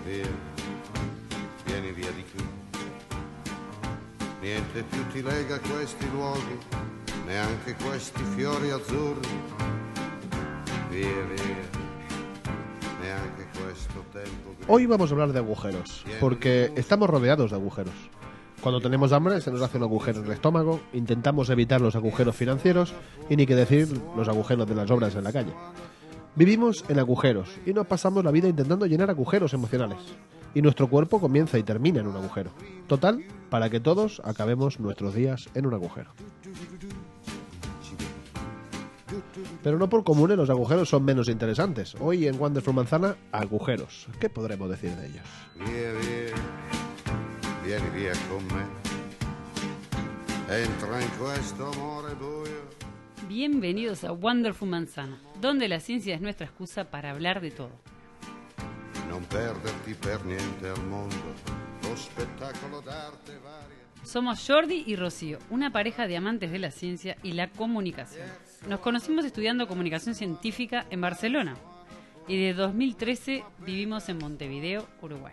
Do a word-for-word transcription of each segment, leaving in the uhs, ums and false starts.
via, vieni via di qui. Niente più ti lega a questi luoghi, neanche questi fiori azzurri. Via, via, neanche questo tempo. Hoy vamos a hablar de agujeros, porque estamos rodeados de agujeros. Cuando tenemos hambre se nos hace un agujero en el estómago, intentamos evitar los agujeros financieros y ni que decir los agujeros de las obras en la calle. Vivimos en agujeros y nos pasamos la vida intentando llenar agujeros emocionales. Y nuestro cuerpo comienza y termina en un agujero. Total, para que todos acabemos nuestros días en un agujero. Pero no por comunes los agujeros son menos interesantes. Hoy en Wonderful Manzana, agujeros. ¿Qué podremos decir de ellos? Via, via, vieni via con me. Entra in questo amore buio. Bienvenidos a Wonderful Manzana, donde la ciencia es nuestra excusa para hablar de todo. Non perderti per niente al mondo, lo spettacolo d'arte varia. Somos Jordi y Rocío, una pareja de amantes de la ciencia y la comunicación. Nos conocimos estudiando comunicación científica en Barcelona y de dos mil trece vivimos en Montevideo, Uruguay.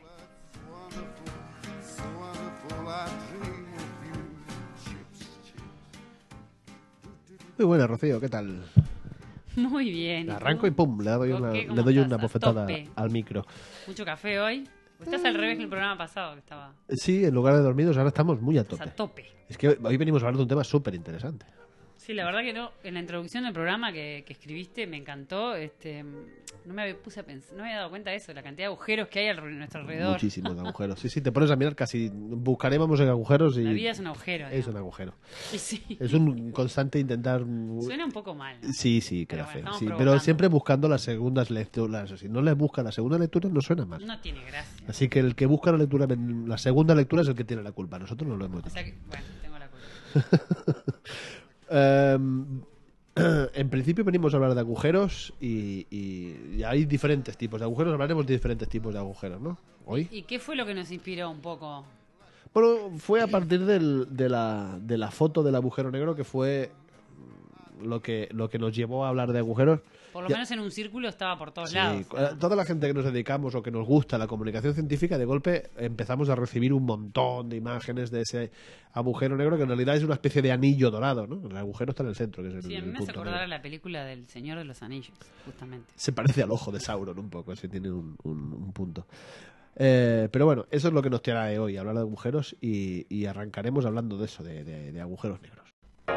Muy buena, Rocío, ¿qué tal? Muy bien. Arranco y pum, le doy una, ¿Qué? ¿Cómo le doy estás? una A bofetada tope. al micro. Mucho café hoy. Estás al revés que el programa pasado, que estaba Sí, en lugar de dormidos ahora estamos muy a estás tope. a tope. Es que hoy venimos a hablar de un tema súper interesante. Sí, la verdad que no. En la introducción del programa que, que escribiste me encantó. Este, no me había, puse a pensar, no me había dado cuenta de eso, la cantidad de agujeros que hay a nuestro alrededor. Muchísimos agujeros. Sí, sí, te pones a mirar casi, buscaremos en agujeros y La vida es un agujero. es digamos. un agujero. Sí, sí. Es un constante intentar... Suena un poco mal, ¿no? Sí, sí, queda Pero bueno, feo. estamos Sí, pero provocando. siempre buscando las segundas lecturas. Si no le busca la segunda lectura, no suena mal. No tiene gracia. Así que el que busca la lectura, la segunda lectura es el que tiene la culpa. Nosotros no lo hemos O dicho. sea que, bueno, tengo la culpa. Em, en principio venimos a hablar de agujeros y, y- y hay diferentes tipos de agujeros. Hablaremos de diferentes tipos de agujeros, ¿no? Hoy. ¿Y qué fue lo que nos inspiró un poco? Bueno, fue a partir del- de, la, de la foto del agujero negro que fue lo que, lo que nos llevó a hablar de agujeros. Por lo Ya- menos en un círculo estaba por todos Sí, lados. eh, toda la gente que nos dedicamos o que nos gusta la comunicación científica, de golpe empezamos a recibir un montón de imágenes de ese agujero negro que en realidad es una especie de anillo dorado, ¿no? El agujero está en el centro, que es el, Sí, a mí el me hace punto acordar a negro. la película del Señor de los Anillos, justamente. Se parece al ojo de Sauron un poco, ese tiene un, un- un punto. Eh, pero bueno, eso es lo que nos trae hoy, hablar de agujeros y, y arrancaremos hablando de eso, de, de- de agujeros negros.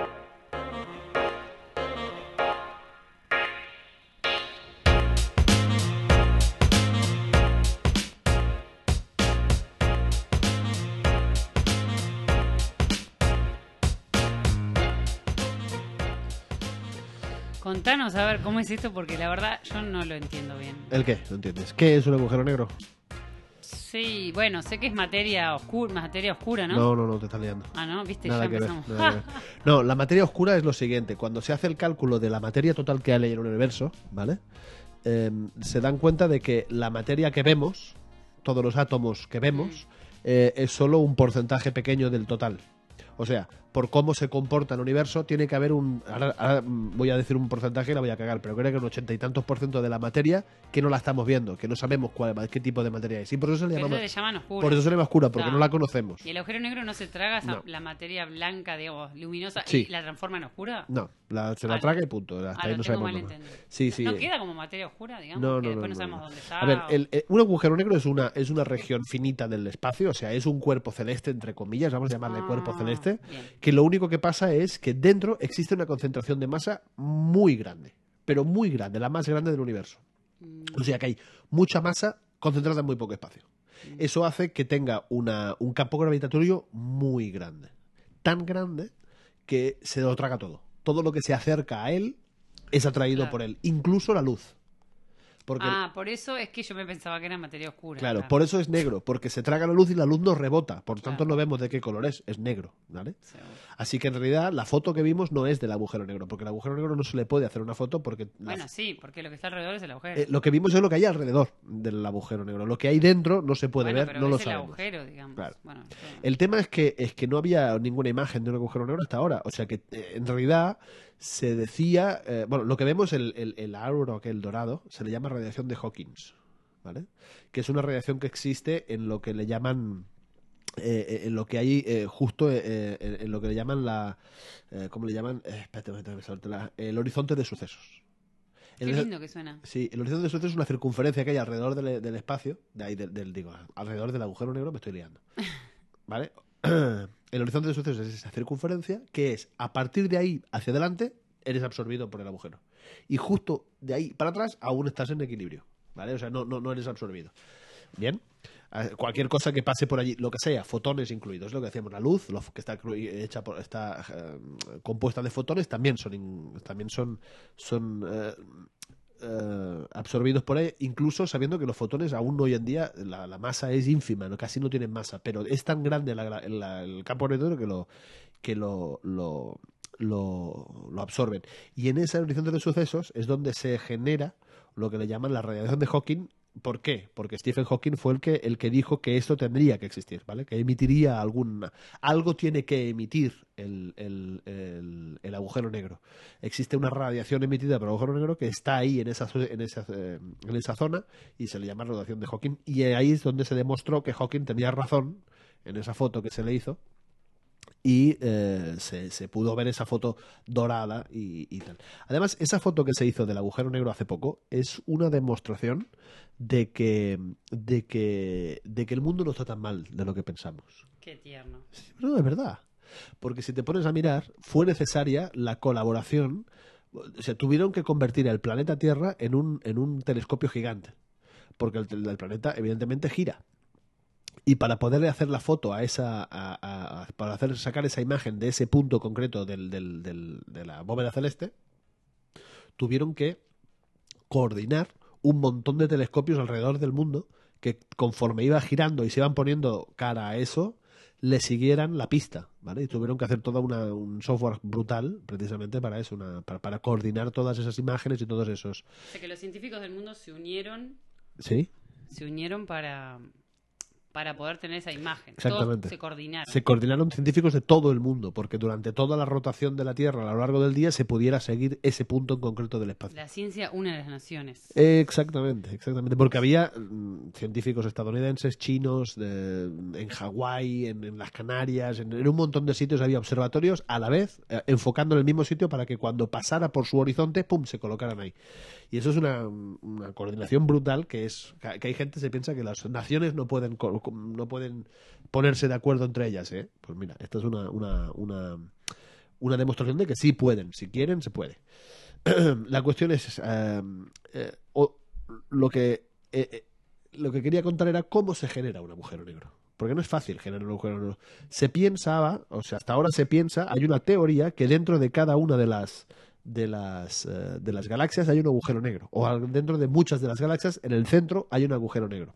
Contanos a ver cómo es esto, porque la verdad yo no lo entiendo bien. ¿El qué? ¿No entiendes? ¿Qué es un agujero negro? Sí, bueno, sé que es materia oscura, materia oscura, ¿no? No, no, no, te estás liando. Ah, ¿no? ¿Viste? Nada ya que ver, empezamos. nada que ver. No, la materia oscura es lo siguiente. Cuando se hace el cálculo de la materia total que hay en el universo, ¿vale? Eh, se dan cuenta de que la materia que vemos, todos los átomos que vemos, eh, es solo un porcentaje pequeño del total. O sea, por cómo se comporta el universo, tiene que haber un... Ahora, ahora, mm, voy a decir un porcentaje y la voy a cagar, pero creo que un ochenta y tantos por ciento de la materia que no la estamos viendo, que no sabemos cuál, qué tipo de materia es. Y por eso se le Pero llama... eso le llaman oscura. Por eso se le llama oscura, porque Claro. no la conocemos. ¿Y el agujero negro no se traga esa- No. la materia blanca, digamos, luminosa Sí. y la transforma en oscura? No, la, se la Ah, traga y punto. Hasta Ah, ahí lo no tengo sabemos mal nada. entendido. Sí, sí. ¿No queda como materia oscura, digamos? No, no, que no, después no, no, sabemos no. dónde está. A ver, o- el- eh, un agujero negro es una, es una región finita del espacio, o sea, es un cuerpo celeste, entre comillas, vamos a llamarle Ah, cuerpo celeste, bien. que lo único que pasa es que dentro existe una concentración de masa muy grande, pero muy grande, la más grande del universo. Mm. O sea que hay mucha masa concentrada en muy poco espacio. Mm. Eso hace que tenga una, un campo gravitatorio muy grande. Tan grande que se lo traga todo. Todo lo que se acerca a él es atraído Claro. por él, incluso la luz. Porque, Ah, por eso es que yo me pensaba que era materia oscura. claro, por eso es negro, porque se traga la luz y la luz nos rebota. Por tanto, Claro. no vemos de qué color es, es negro, ¿vale? Seguro. Así que en realidad la foto que vimos no es del agujero negro, porque el agujero negro no se le puede hacer una foto porque la- Bueno, sí, porque lo que está alrededor es el agujero. eh, lo que vimos es lo que hay alrededor del agujero negro. Lo que hay dentro no se puede Bueno, ver, pero no lo es el sabemos. agujero, digamos. Claro. Bueno, eso- El tema es que es que no había ninguna imagen de un agujero negro hasta ahora. O sea que eh, en realidad se decía, eh, bueno, lo que vemos el, el, el auro, que el dorado, se le llama radiación de Hawking. ¿vale? Que es una radiación que existe en lo que le llaman... Eh, en lo que hay eh, justo eh, en, en lo que le llaman la... Eh, ¿Cómo le llaman? Eh, espérate, espérate, espérate, la- el horizonte de sucesos. Qué El, lindo que suena. Sí, el horizonte de sucesos es una circunferencia que hay alrededor del, del espacio, de ahí del, del- digo, alrededor del agujero negro, me estoy liando. ¿Vale? El horizonte de sucesos es esa circunferencia que es, a partir de ahí hacia adelante, eres absorbido por el agujero. Y justo de ahí para atrás aún estás en equilibrio, ¿vale? O sea, no, no, no eres absorbido. Bien. Eh, Cualquier cosa que pase por allí, lo que sea, fotones incluidos, lo que decíamos, la luz, lo que está cru- hecha por, está eh, compuesta de fotones, también son in- también son son eh, eh, absorbidos por ahí, incluso sabiendo que los fotones aún hoy en día la, la masa es ínfima, ¿no? Casi no tienen masa, pero es tan grande la- la- la- el campo magnético que lo que lo, lo, lo, lo absorben. Y en ese horizonte de sucesos es donde se genera lo que le llaman la radiación de Hawking. ¿Por qué? Porque Stephen Hawking fue el que, el que dijo que esto tendría que existir, ¿vale? Que emitiría algún... Algo tiene que emitir el, el, el, el agujero negro. Existe una radiación emitida por el agujero negro que está ahí en esa, en esa, eh, en esa zona y se le llama radiación de Hawking. Y ahí es donde se demostró que Hawking tenía razón en esa foto que se le hizo. Y eh, se, se pudo ver esa foto dorada y, y tal. Además, esa foto que se hizo del agujero negro hace poco es una demostración de que, de que, de que el mundo no está tan mal de lo que pensamos. Qué tierno. Sí, pero no, es verdad. Porque si te pones a mirar, fue necesaria la colaboración. O sea, tuvieron que convertir el planeta Tierra en un, en un telescopio gigante. Porque el, el planeta, evidentemente, gira. Y para poderle hacer la foto a esa, a, a- a- para hacer sacar esa imagen de ese punto concreto del, del- del- de la bóveda celeste, tuvieron que coordinar un montón de telescopios alrededor del mundo que conforme iba girando y se iban poniendo cara a eso, le siguieran la pista, ¿vale? Y tuvieron que hacer todo una, un software brutal precisamente para eso, una, para, para coordinar todas esas imágenes y todos esos... O sea que los científicos del mundo se unieron, ¿Sí? se unieron para, para poder tener esa imagen. Exactamente. Todos se coordinaron. Se coordinaron científicos de todo el mundo, porque durante toda la rotación de la Tierra a lo largo del día se pudiera seguir ese punto en concreto del espacio. La ciencia une a las naciones. Exactamente, exactamente, porque había mm, científicos estadounidenses, chinos, de- en Hawái, en, en las Canarias, en, en un montón de sitios había observatorios a la vez, eh, enfocando en el mismo sitio para que cuando pasara por su horizonte, pum, se colocaran ahí. Y eso es una, una coordinación brutal que es que hay gente que se piensa que las naciones no pueden co- no pueden ponerse de acuerdo entre ellas, ¿eh? Pues mira, esta es una, una, una, una demostración de que sí pueden, si quieren, se puede. La cuestión es eh, eh, o- lo que eh, eh, lo que quería contar era cómo se genera un agujero negro, porque no es fácil generar un agujero negro. Se pensaba, o sea, hasta ahora se piensa, hay una teoría que dentro de cada una de las de las eh, de las galaxias hay un agujero negro, o al- dentro de muchas de las galaxias en el centro hay un agujero negro.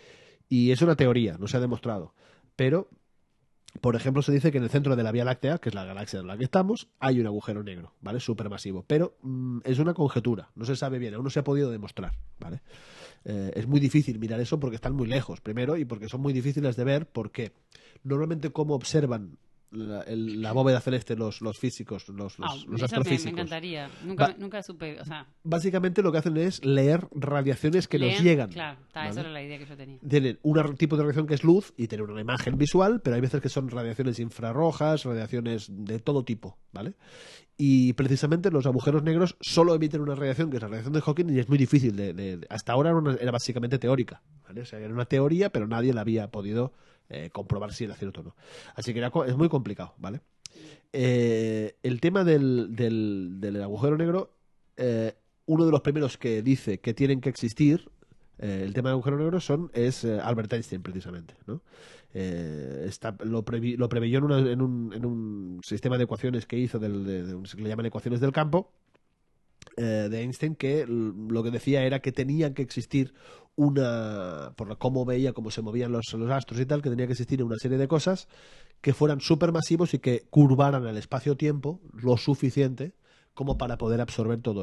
Y es una teoría, no se ha demostrado, pero por ejemplo, se dice que en el centro de la Vía Láctea, que es la galaxia en la que estamos, hay un agujero negro, ¿vale? Supermasivo. Pero mm, es una conjetura, no se sabe bien, aún no se ha podido demostrar, ¿vale? Eh, es muy difícil mirar eso porque están muy lejos, primero, y porque son muy difíciles de ver, porque normalmente cómo observan la, el- la bóveda celeste los, los físicos, los, los, Ah, los eso me, me astrofísicos. encantaría. Nunca, Va- nunca supe, o sea, Básicamente lo que hacen es leer radiaciones que nos leen, llegan. Claro, ta, ¿vale? esa era la idea que yo tenía. Tienen un tipo de radiación que es luz y tienen una imagen visual, pero hay veces que son radiaciones infrarrojas, radiaciones de todo tipo, ¿vale? Y precisamente los agujeros negros solo emiten una radiación, que es la radiación de Hawking, y es muy difícil. De, de- de- hasta ahora era, una- era básicamente teórica, ¿vale? O sea, era una teoría, pero nadie la había podido eh, comprobar si era cierto o no. Así que era co- es muy complicado, ¿vale? Eh, el tema del, del, del agujero negro, eh, uno de los primeros que dice que tienen que existir, eh, el tema del agujero negro, son, es eh, Albert Einstein, precisamente, ¿no? Eh, está, lo, previ, lo preveyó en, una, en, un, en un sistema de ecuaciones que hizo, del, de, de un- que le llaman ecuaciones del campo, eh, de Einstein, que l- lo que decía era que tenía que existir una, por la- cómo veía, cómo se movían los, los astros y tal, que tenía que existir una serie de cosas que fueran supermasivos y que curvaran el espacio-tiempo lo suficiente como para poder absorber todo eso,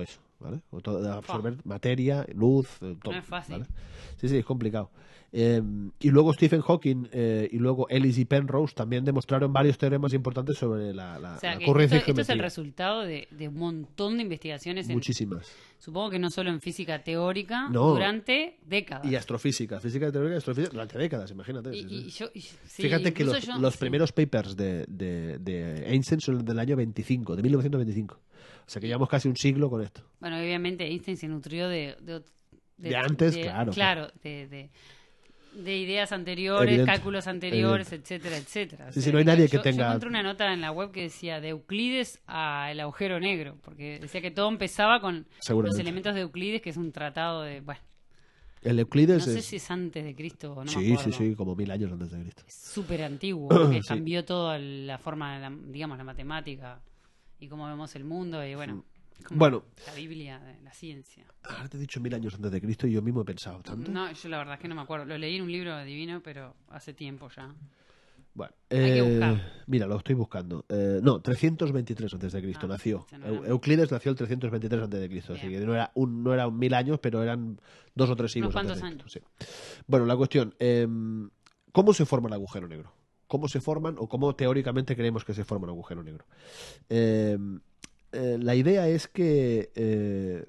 ¿vale? O todo, de absorber materia, luz, eh, todo. No es fácil. ¿vale? Sí, sí, es complicado. Eh, y luego Stephen Hawking eh, y luego Ellis y Penrose también demostraron varios teoremas importantes sobre la, la, O sea, la que ocurrencia esto, y esto es el geometría. resultado de, de un montón de investigaciones, en, Muchísimas. supongo que no solo en física teórica, No. durante décadas. Y astrofísica, física teórica y astrofísica durante décadas, imagínate. Y- sí, sí. y yo- y- sí, Fíjate que incluso los, yo- los sí. primeros papers de, de, de Einstein son del año veinticinco, de mil novecientos veinticinco. O sea que llevamos casi un siglo con esto. Bueno, obviamente Einstein se nutrió de... De, De antes, claro, Claro, de, de, de ideas anteriores, Evidente, cálculos anteriores, evidente. etcétera, etcétera. O Sí, sea, sí, no hay nadie yo- que tenga- Yo encontré una nota en la web que decía de Euclides al agujero negro, porque decía que todo empezaba con los Seguramente. elementos de Euclides, que es un tratado de... Bueno, El no Euclides sé es... si es antes de Cristo o no me sí, acuerdo. sí, sí, como mil años antes de Cristo. Es súper antiguo, porque Sí. cambió toda la forma, de la- digamos, la matemática y cómo vemos el mundo y bueno, es como Bueno. la Biblia de la ciencia. Ahora te he dicho mil años antes de Cristo y yo mismo he pensado tanto. No, yo la verdad es que no me acuerdo. Lo leí en un libro divino, pero hace tiempo ya. Bueno, Hay que eh, buscar. mira, lo estoy buscando. Eh, no, trescientos veintitrés antes de Cristo Ah, nació. ese no era- Eu- Euclides nació el trescientos veintitrés antes de Cristo, así Bien. que no era un no era un mil años, pero eran dos o tres siglos Unos antes de cuantos Cristo. Sí. Bueno, la cuestión, eh, ¿cómo se forma el agujero negro? ¿Cómo se forman o cómo teóricamente creemos que se forma un agujero negro? Eh, eh, la idea es que eh,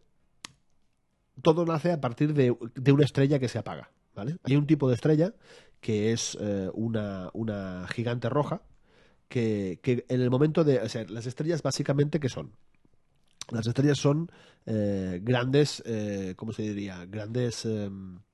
todo nace a partir de, de una estrella que se apaga, ¿vale? Hay un tipo de estrella que es eh, una, una gigante roja que, que en el momento de... O sea, las estrellas básicamente, ¿qué son? Las estrellas son eh, grandes, eh, ¿cómo se diría? Grandes... eh,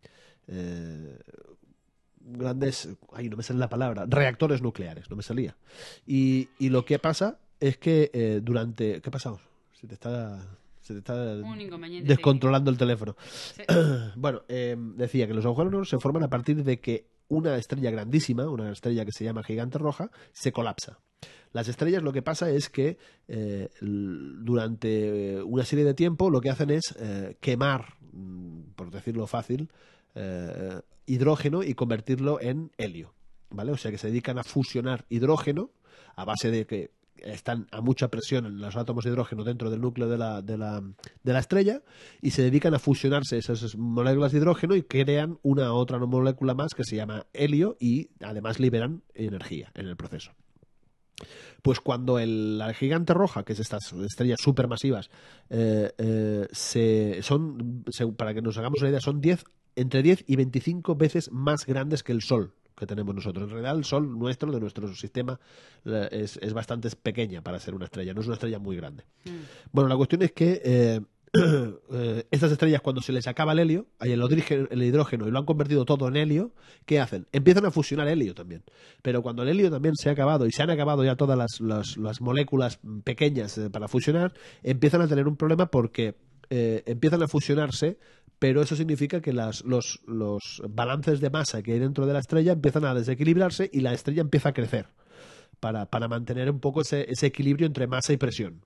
eh, grandes... Ay, no me sale la palabra. Reactores nucleares, no me salía. Y, y lo que pasa es que eh, durante... ¿Qué pasa? Se te está... Se te está Un inconveniente descontrolando el teléfono. técnico. Sí. Bueno, eh, decía que los agujeros negros se forman a partir de que una estrella grandísima, una estrella que se llama gigante roja, se colapsa. Las estrellas lo que pasa es que eh, l- durante una serie de tiempo lo que hacen es eh, quemar, mm, por decirlo fácil, eh, hidrógeno y convertirlo en helio, ¿vale? O sea que se dedican a fusionar hidrógeno a base de que están a mucha presión en los átomos de hidrógeno dentro del núcleo de la, de la, de la estrella y se dedican a fusionarse esas moléculas de hidrógeno y crean una otra molécula más que se llama helio y además liberan energía en el proceso. Pues cuando el, la gigante roja, que es estas estrellas supermasivas, eh, eh, se, son, se, para que nos hagamos una idea, son diez, entre diez y veinticinco veces más grandes que el Sol que tenemos nosotros. En realidad el Sol nuestro, de nuestro sistema, eh, es, es bastante pequeña para ser una estrella, no es una estrella muy grande. Mm. Bueno, la cuestión es que eh, eh, estas estrellas, cuando se les acaba el helio, hay el hidrógeno, el hidrógeno y lo han convertido todo en helio, ¿qué hacen? Empiezan a fusionar helio también. Pero cuando el helio también se ha acabado y se han acabado ya todas las, las, las moléculas pequeñas eh, para fusionar, empiezan a tener un problema porque eh, empiezan a fusionarse, pero eso significa que las, los, los balances de masa que hay dentro de la estrella empiezan a desequilibrarse y la estrella empieza a crecer para, para mantener un poco ese, ese equilibrio entre masa y presión.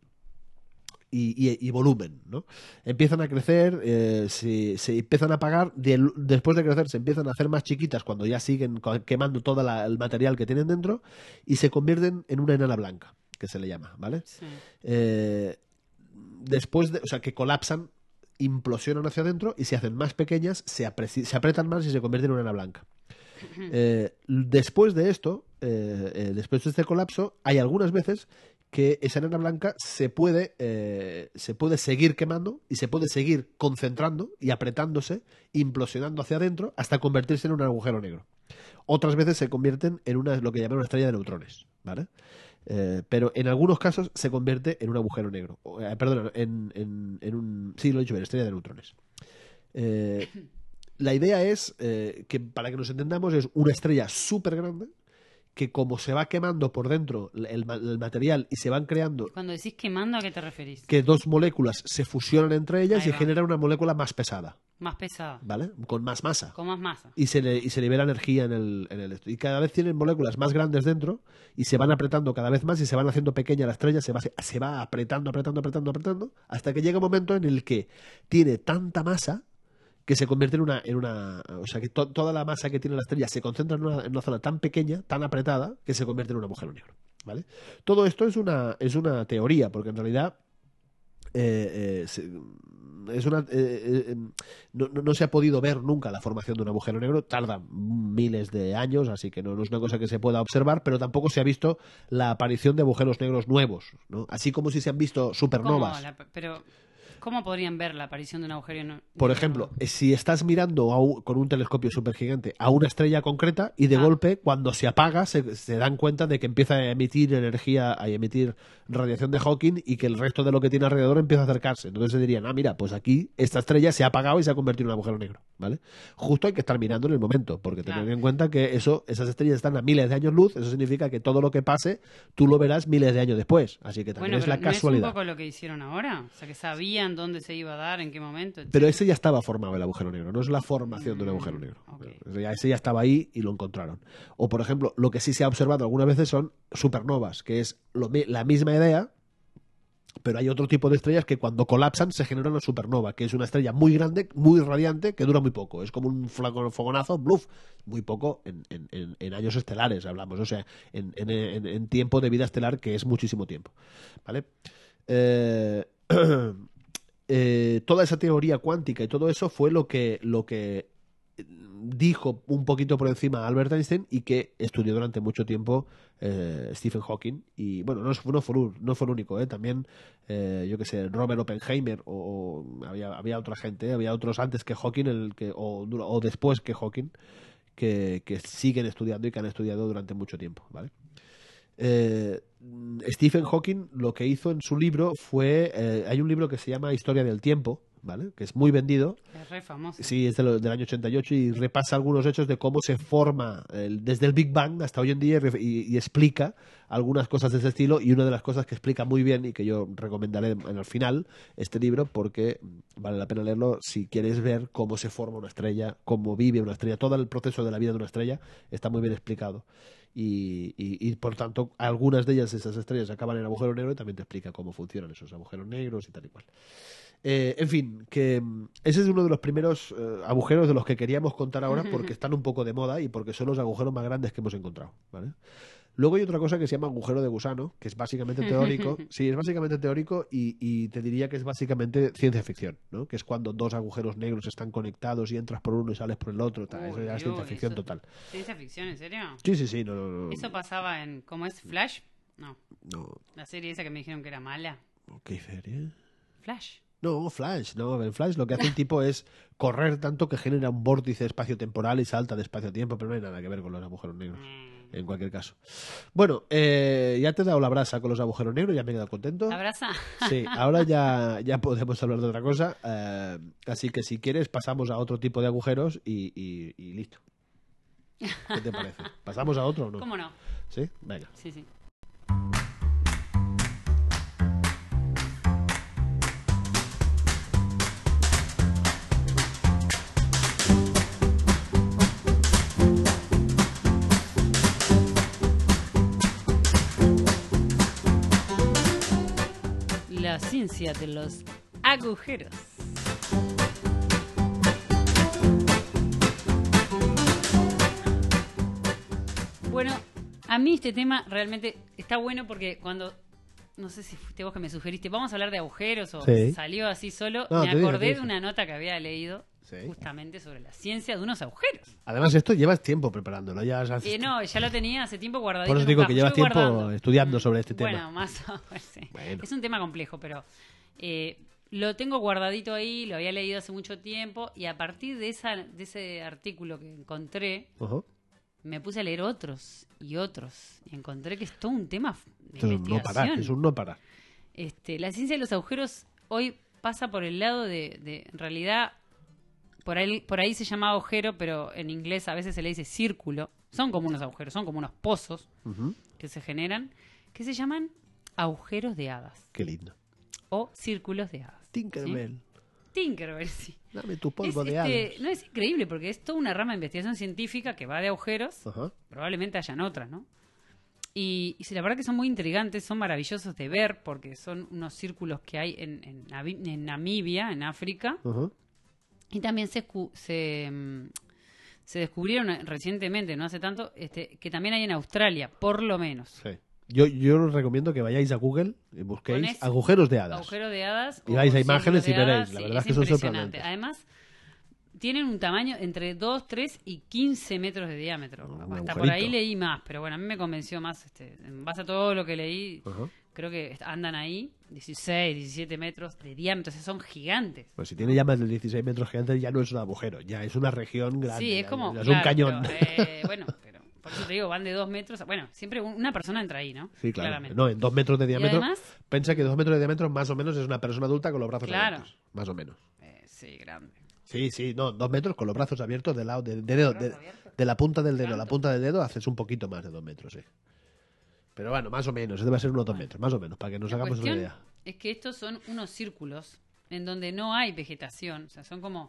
Y, y, y volumen, ¿no? Empiezan a crecer, eh, se, se empiezan a apagar, de, después de crecer se empiezan a hacer más chiquitas cuando ya siguen quemando todo la, el material que tienen dentro y se convierten en una enana blanca, que se le llama, ¿vale? Sí. Eh, después de, o sea, que colapsan, implosionan hacia adentro y se hacen más pequeñas, se, apreci- se apretan más y se convierten en una enana blanca. Eh, después de esto, eh, eh, después de este colapso, hay algunas veces que esa enana blanca se puede, eh, se puede seguir quemando y se puede seguir concentrando y apretándose, implosionando hacia adentro hasta convertirse en un agujero negro. Otras veces se convierten en una, lo que llaman una estrella de neutrones, ¿vale? Eh, pero en algunos casos se convierte en un agujero negro. O, eh, perdón, en, en, en un... Sí, lo he dicho bien, estrella de neutrones. Eh, la idea es eh, que, para que nos entendamos, es una estrella súper grande que como se va quemando por dentro el, el material y se van creando Cuando decís quemando, ¿a qué te referís? que dos moléculas se fusionan entre ellas Ahí y va. generan una molécula más pesada, Más pesada, ¿vale? Con más masa. con más masa. Y se, le, y se libera energía en el, en el... Y cada vez tienen moléculas más grandes dentro y se van apretando cada vez más y se van haciendo pequeña la estrella, se va, se va apretando, apretando, apretando, apretando, hasta que llega un momento en el que tiene tanta masa que se convierte en una... En una o sea, que to, toda la masa que tiene la estrella se concentra en una, en una zona tan pequeña, tan apretada, que se convierte en un agujero negro, ¿vale? Todo esto es una, es una teoría, porque en realidad eh, eh, se, es una, eh, eh, no, no, no se ha podido ver nunca la formación de un agujero negro, tarda miles de años, así que no, no es una cosa que se pueda observar, pero tampoco se ha visto la aparición de agujeros negros nuevos, ¿no? Así como si se han visto supernovas. ¿Cómo? La- pero, ¿cómo podrían ver la aparición de un agujero negro? Por ejemplo, si estás mirando a un- con un telescopio supergigante a una estrella concreta y de Ah. golpe, cuando se apaga, se, se dan cuenta de que empieza a emitir energía, a emitir radiación de Hawking y que el resto de lo que tiene alrededor empieza a acercarse. Entonces se dirían, ah, mira, pues aquí esta estrella se ha apagado y se ha convertido en un agujero negro, ¿vale? Justo hay que estar mirando en el momento, porque Claro. tener en cuenta que eso, esas estrellas están a miles de años luz, eso significa que todo lo que pase, tú lo verás miles de años después. Así que también Bueno, es pero la ¿no es casualidad. un poco lo que hicieron ahora? O sea, que sabían dónde se iba a dar, en qué momento. Pero etcétera. ese ya estaba formado el agujero negro, no es la formación de un agujero negro. ok. Ese ya- Ese ya estaba ahí y lo encontraron. O, por ejemplo, lo que sí se ha observado algunas veces son supernovas, que es lo mi- la misma idea, pero hay otro tipo de estrellas que cuando colapsan se genera una supernova, que es una estrella muy grande, muy radiante, que dura muy poco. Es como un flaco- fogonazo, bluff, muy poco en, en- en- en años estelares, hablamos, o sea, en, en- en- en tiempo de vida estelar, que es muchísimo tiempo. ¿Vale? Eh, eh, toda esa teoría cuántica y todo eso fue lo que, lo que dijo un poquito por encima a Albert Einstein y que estudió durante mucho tiempo eh, Stephen Hawking. Y bueno, no, es- no, fue, el- no fue el único, ¿eh? También, eh, yo que sé, Robert Oppenheimer, o, o había, había otra gente, ¿eh? Había otros antes que Hawking el que, o, dura- o después que Hawking que, que siguen estudiando y que han estudiado durante mucho tiempo, ¿vale? Eh, Stephen Hawking lo que hizo en su libro fue, eh, hay un libro que se llama Historia del Tiempo, ¿vale? Que es muy vendido. Es re famoso. Sí, es de lo- del año ochenta y ocho y repasa algunos hechos de cómo se forma el- desde el Big Bang hasta hoy en día y, ref- y- y explica algunas cosas de ese estilo, y una de las cosas que explica muy bien y que yo recomendaré en el final este libro, porque vale la pena leerlo si quieres ver cómo se forma una estrella, cómo vive una estrella, todo el proceso de la vida de una estrella está muy bien explicado. Y, y- y, por tanto algunas de ellas, esas estrellas, acaban en agujero negro, y también te explica cómo funcionan esos agujeros negros y tal y cual. Eh, en fin, que mm, ese es uno de los primeros eh, agujeros de los que queríamos contar ahora, porque están un poco de moda y porque son los agujeros más grandes que hemos encontrado, ¿vale? Luego hay otra cosa que se llama agujero de gusano, que es básicamente teórico. Sí, es básicamente teórico y, y te diría que es básicamente ciencia ficción, ¿no? Que es cuando dos agujeros negros están conectados y entras por uno y sales por el otro. Tal. Eso ya es Uy, ciencia uy, ficción eso- total. ¿Ciencia ficción, en serio? Sí, sí, sí. No, no, no, Eso pasaba en... ¿Cómo es? ¿Flash? No. no. La serie esa que me dijeron que era mala. ¿Qué serie? Flash. No, Flash, no, en Flash lo que hace el tipo es correr tanto que genera un vórtice espacio-temporal y salta de espacio-tiempo, pero no hay nada que ver con los agujeros negros, Mm. en cualquier caso. Bueno, eh, ya te he dado la brasa con los agujeros negros, ya me he quedado contento. ¿Abraza? Sí, ahora ya, ya podemos hablar de otra cosa, eh, así que si quieres pasamos a otro tipo de agujeros y, y- y listo. ¿Qué te parece? ¿Pasamos a otro o no? ¿Cómo no? ¿Sí? Venga. Sí, sí. La ciencia de los agujeros. Bueno, a mí este tema realmente está bueno porque cuando, no sé si fuiste vos que me sugeriste, vamos a hablar de agujeros o Sí. salió así solo, No, me te dije, acordé te de dije. una nota que había leído Sí. justamente sobre la ciencia de unos agujeros. Además, esto llevas tiempo preparándolo, ya has- Eh, no, ya lo tenía hace tiempo guardadito. Por eso en un digo que cajón. llevas Yo voy tiempo guardando. estudiando sobre este tema. Bueno, más o menos, sí. Bueno. Es un tema complejo, pero eh, lo tengo guardadito ahí, lo había leído hace mucho tiempo y a partir de, esa, de ese artículo que encontré, Ujú. me puse a leer otros y otros y encontré que es todo un tema de Esto es un no investigación. parar, es un no parar. Este, la ciencia de los agujeros hoy pasa por el lado de, de en realidad, por ahí, por ahí se llama agujero, pero en inglés a veces se le dice círculo. Son como unos agujeros, son como unos pozos Ujú. que se generan, que se llaman agujeros de hadas Qué lindo. o círculos de hadas. Tinkerbell, Tinkerbell, sí. dame tu Es, polvo de este, hadas. no es increíble porque es toda una rama de investigación científica que va de agujeros. Ajá. Probablemente hayan otras, ¿no? Y, y sí, la verdad que son muy intrigantes, son maravillosos de ver porque son unos círculos que hay en, en, Navi- en Namibia, en África. Ajá. Y también se, escu- se, mm, se descubrieron recientemente, no hace tanto, este, que también hay en Australia, por lo menos. Sí. Yo, yo os recomiendo que vayáis a Google y busquéis Pones agujeros de hadas. Agujero de hadas. Y vais o a imágenes círculos y de veréis. hadas, La sí, verdad es es que son impresionante. sorprendentes. Además, tienen un tamaño entre dos, tres y quince metros de diámetro. Un Hasta agujerito. por ahí leí más, pero bueno, a mí me convenció más. Este, en base a todo lo que leí, Ajá. creo que andan ahí dieciséis, diecisiete metros de diámetro. O sea, son gigantes. Pues si tiene ya más de dieciséis metros gigantes, ya no es un agujero, ya es una región grande. Sí, es ya- como. ya es claro, un cañón. pero, eh, bueno, pero por eso te digo, van de dos metros. a- Bueno, siempre un- una persona entra ahí, ¿no? Sí, claro. Claramente. No, en dos metros de diámetro. además- Piensa que dos metros de diámetro más o menos es una persona adulta con los brazos Claro. abiertos. Más o menos. Eh, sí, grande. Sí, sí, no, dos metros con los brazos abiertos del lado de, de, dedo- de- de la punta del dedo a la punta del dedo haces un poquito más de dos metros, sí. Pero bueno, más o menos, debe ser unos dos metros, más o menos, para que nos La hagamos una cuestión idea. es que estos son unos círculos en donde no hay vegetación, o sea, son como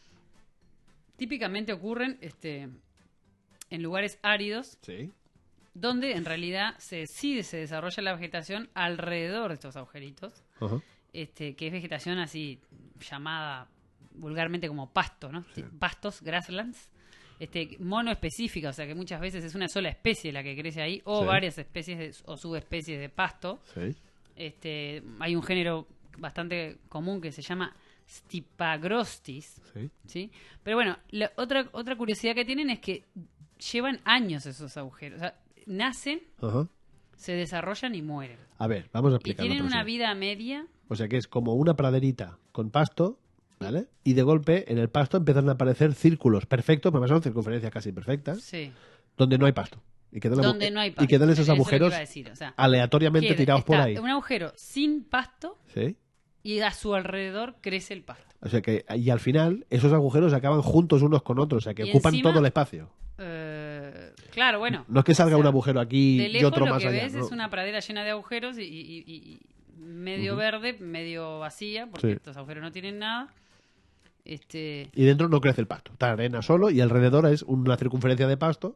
típicamente ocurren este en lugares áridos Sí. donde en realidad se sí se desarrolla la vegetación alrededor de estos agujeritos, Ajá. este que es vegetación así llamada vulgarmente como pasto, ¿no? Sí. Pastos, grasslands. Este, mono específica, o sea que muchas veces es una sola especie la que crece ahí, o Sí. varias especies de- o subespecies de pasto. Sí. Este, hay un género bastante común que se llama Stipagrostis, Sí. ¿sí? Pero bueno, la otra otra curiosidad que tienen es que llevan años esos agujeros, o sea, nacen, Ajá. se desarrollan y mueren. A ver, vamos a Y explicarlo. tienen por una sí. vida media, O sea que es como una praderita con pasto, ¿vale? Y de golpe en el pasto empiezan a aparecer círculos perfectos, porque son circunferencias casi perfectas, sí, donde no hay pasto. Y quedan, agu- donde no hay pasto. y quedan esos Eso es lo que agujeros iba a decir, o sea, aleatoriamente queda- tirados por está ahí. un agujero sin pasto Sí. y a su alrededor crece el pasto. O sea que, y al final, esos agujeros acaban juntos unos con otros, o sea que Y ocupan encima- todo el espacio. Eh, claro, bueno. No es que salga o sea, un agujero aquí de y lejos otro lo más que allá. ves ¿no? es una pradera llena de agujeros y, y- y- y medio verde, medio vacía, porque Sí. estos agujeros no tienen nada. Este, Y dentro no crece el pasto, está arena solo y alrededor es una circunferencia de pasto.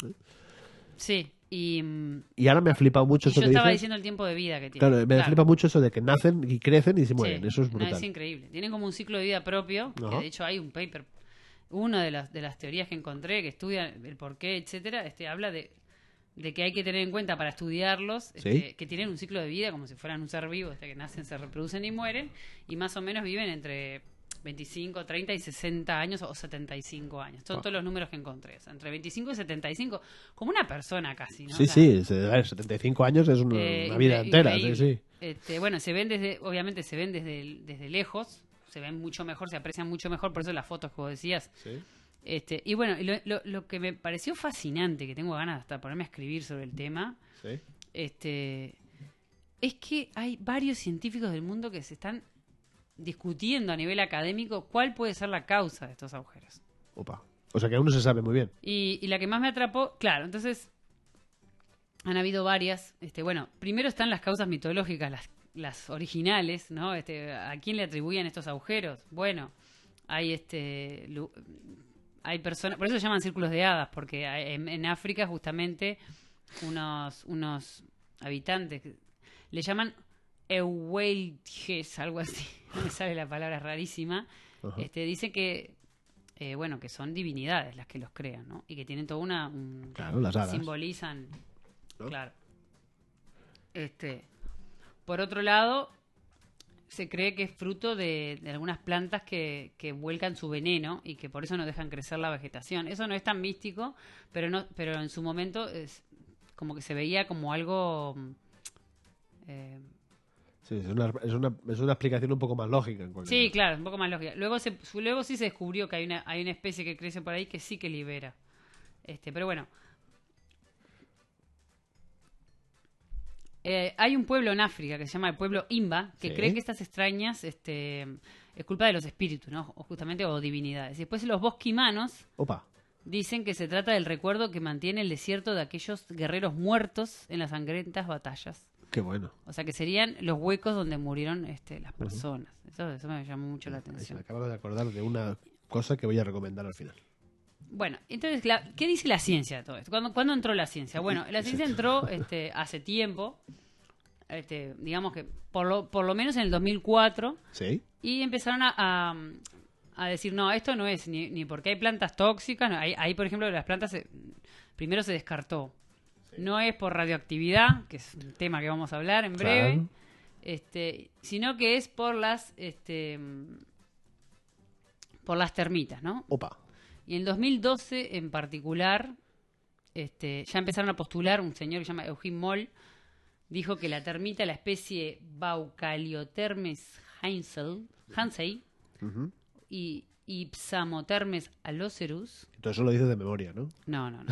sí, y, mm, Y ahora me ha flipado mucho y eso yo que estaba dices. diciendo el tiempo de vida que tienen. Claro, me Claro. flipa mucho eso de que nacen y crecen y se Sí, mueren. Eso es no, brutal. es increíble. Tienen como un ciclo de vida propio, que Ajá. de hecho hay un paper, una de las, de las teorías que encontré que estudia el porqué, etcétera, este, habla de, de que hay que tener en cuenta para estudiarlos, este, Sí. que tienen un ciclo de vida como si fueran un ser vivo, hasta que nacen, se reproducen y mueren, y más o menos viven entre veinticinco, treinta y sesenta años o setenta y cinco años. Son Ah. todos los números que encontré. O sea, entre veinticinco y setenta y cinco, como una persona casi, ¿no? Sí, O sea, sí, se- a ver, setenta y cinco años es una, eh, una vida incre- entera. Sí, increíble. sí. Este, bueno, se ven desde, obviamente se ven desde, desde lejos, se ven mucho mejor, se aprecian mucho mejor, por eso las fotos que vos decías. Sí. Este, y bueno, y lo, lo, lo que me pareció fascinante, que tengo ganas hasta ponerme a escribir sobre el tema, Sí. este, es que hay varios científicos del mundo que se están discutiendo a nivel académico cuál puede ser la causa de estos agujeros. Opa. O sea que aún no se sabe muy bien. Y, y la que más me atrapó, claro, entonces han habido varias. Este, bueno, primero están las causas mitológicas, las, las originales, ¿no? Este, ¿a quién le atribuían estos agujeros? Bueno, hay este, lu- hay personas, por eso se llaman círculos de hadas, porque hay- en, en África justamente unos, unos habitantes que le llaman Eweilges, algo así, no me sale la palabra, es rarísima. Ajá. Este, dice que eh, bueno, que son divinidades las que los crean, ¿no? Y que tienen toda una... un- Claro, las hadas. simbolizan, ¿No? claro. Este, por otro lado, se cree que es fruto de, de algunas plantas que, que vuelcan su veneno y que por eso no dejan crecer la vegetación. Eso no es tan místico, pero no, pero en su momento es como que se veía como algo... eh, Sí, es una, es, una, es una explicación un poco más lógica. En cualquier Sí, caso. claro, un poco más lógica. Luego, se, luego sí se descubrió que hay una, hay una especie que crece por ahí que sí que libera. Este, pero bueno. Eh, hay un pueblo en África que se llama el pueblo Imba, que Sí. cree que estas extrañas este, es culpa de los espíritus, ¿no? O justamente, o divinidades. Y después los bosquimanos Opa. dicen que se trata del recuerdo que mantiene el desierto de aquellos guerreros muertos en las sangrientas batallas. Qué bueno. O sea, que serían los huecos donde murieron este, las personas. Eso, eso me llamó mucho la Ahí se me atención. acabo de acordar de una cosa que voy a recomendar al final. Bueno, entonces, la- ¿qué dice la ciencia de todo esto? ¿Cuándo, cuándo entró la ciencia? Bueno, la ciencia entró este, hace tiempo, este, digamos que por lo, por lo menos en el dos mil cuatro, ¿Sí? y empezaron a, a, a decir, no, esto no es ni, ni porque hay plantas tóxicas. No, ahí, ahí, por ejemplo, las plantas, se- primero se descartó. no es por radioactividad, que es un tema que vamos a hablar en breve, Claro. este, sino que es por las este, por las termitas, ¿no? Opa. Y en dos mil doce en particular, este, ya empezaron a postular, un señor que se llama Eugene Moll, dijo que la termita, la especie Baucaliotermes hansel, hansei, Ujú. y Ipsamotermes alocerus. Todo eso lo dices de memoria, ¿no? No, no, no.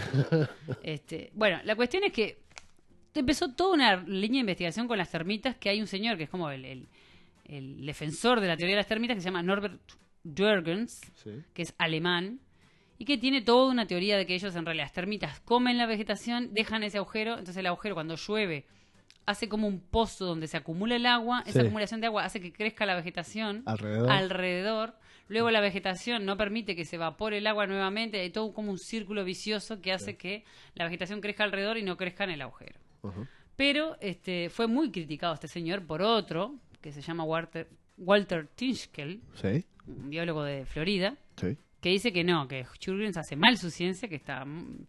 este, bueno, la cuestión es que empezó toda una línea de investigación con las termitas, que hay un señor que es como el, el, el defensor de la teoría de las termitas, que se llama Norbert Jürgens, Sí. que es alemán, y que tiene toda una teoría de que ellos en realidad las termitas comen la vegetación, dejan ese agujero, entonces el agujero cuando llueve hace como un pozo donde se acumula el agua, esa Sí. acumulación de agua hace que crezca la vegetación Alrededor. alrededor. Luego la vegetación no permite que se evapore el agua nuevamente, hay todo como un círculo vicioso que hace que la vegetación crezca alrededor y no crezca en el agujero. Ujú. Pero este fue muy criticado este señor por otro, que se llama Walter, Walter Tinchkel, Sí. un biólogo de Florida, Sí. que dice que no, que Jürgens hace mal su ciencia, que está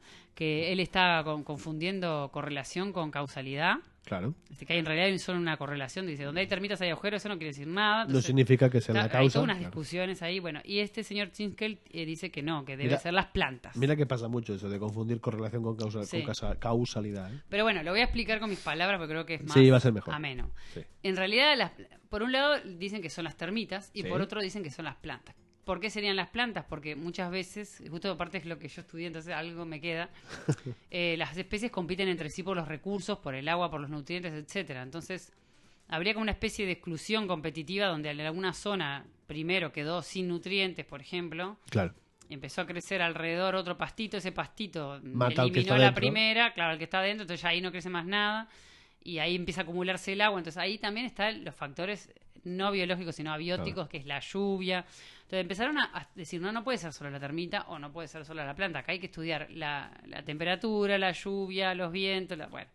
que él está con- confundiendo correlación con causalidad. Claro. Este, que hay en realidad hay solo una correlación, dice, donde hay termitas hay agujeros, eso no quiere decir nada. No Entonces, significa que sea está- la hay causa. todas unas Claro. discusiones ahí, bueno, y este señor Tinchkel eh, dice que no, que debe Mira- ser las plantas. Mira que pasa mucho eso de confundir correlación con, causa, Sí. con causa- causalidad. ¿eh? Pero bueno, lo voy a explicar con mis palabras porque creo que es más Sí, va a ser mejor. ameno. Sí. En realidad, las- por un lado dicen que son las termitas y Sí. por otro dicen que son las plantas. ¿Por qué serían las plantas? Porque muchas veces, justo aparte es lo que yo estudié, entonces algo me queda, eh, las especies compiten entre sí por los recursos, por el agua, por los nutrientes, etcétera. Entonces, habría como una especie de exclusión competitiva donde en alguna zona primero quedó sin nutrientes, por ejemplo, Claro. empezó a crecer alrededor otro pastito, ese pastito Mata al que eliminó está la dentro. primera, claro, el que está dentro, entonces ya ahí no crece más nada y ahí empieza a acumularse el agua, entonces ahí también están los factores no biológicos sino abióticos, Claro. que es la lluvia. Entonces empezaron a, a decir, no, no puede ser solo la termita o no puede ser solo la planta, acá hay que estudiar la, la temperatura, la lluvia, los vientos, la, bueno.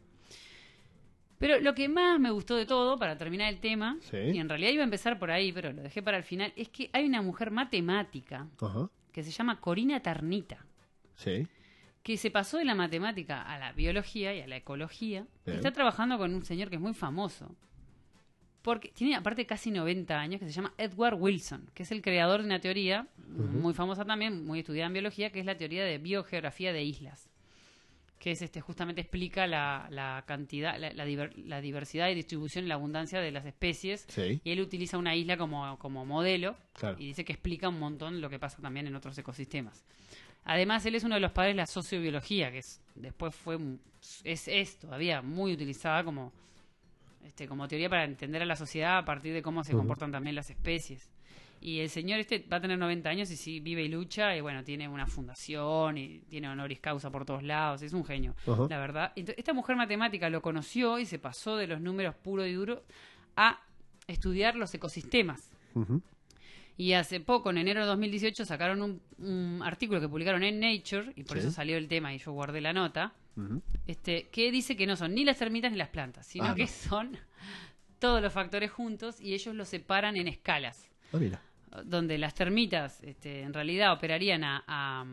Pero lo que más me gustó de todo, para terminar el tema, Sí. y en realidad iba a empezar por ahí, pero lo dejé para el final, es que hay una mujer matemática Ajá. que se llama Corina Ternita, Sí. que se pasó de la matemática a la biología y a la ecología. Y Bien. está trabajando con un señor que es muy famoso. Porque tiene aparte casi noventa años, que se llama Edward Wilson, que es el creador de una teoría muy famosa también, muy estudiada en biología, que es la teoría de biogeografía de islas. Que es este justamente explica la, la cantidad, la, la diver- la diversidad y distribución y la abundancia de las especies. Sí. Y él utiliza una isla como, como modelo Claro. y dice que explica un montón lo que pasa también en otros ecosistemas. Además, él es uno de los padres de la sociobiología, que es después fue mu- es, es todavía muy utilizada como este como teoría para entender a la sociedad a partir de cómo se Ujú. comportan también las especies. Y el señor este va a tener noventa años y sí vive y lucha y bueno, tiene una fundación y tiene honoris causa por todos lados, es un genio, Ajá. la verdad. Entonces, esta mujer matemática lo conoció y se pasó de los números puro y duro a estudiar los ecosistemas. Ujú. Y hace poco, en enero de dos mil dieciocho, sacaron un, un artículo que publicaron en Nature, y por Sí. eso salió el tema y yo guardé la nota, Ujú. este, que dice que no son ni las termitas ni las plantas, sino Ah, que no. son todos los factores juntos y ellos los separan en escalas, Ah, mira. donde las termitas este, en realidad operarían a, a,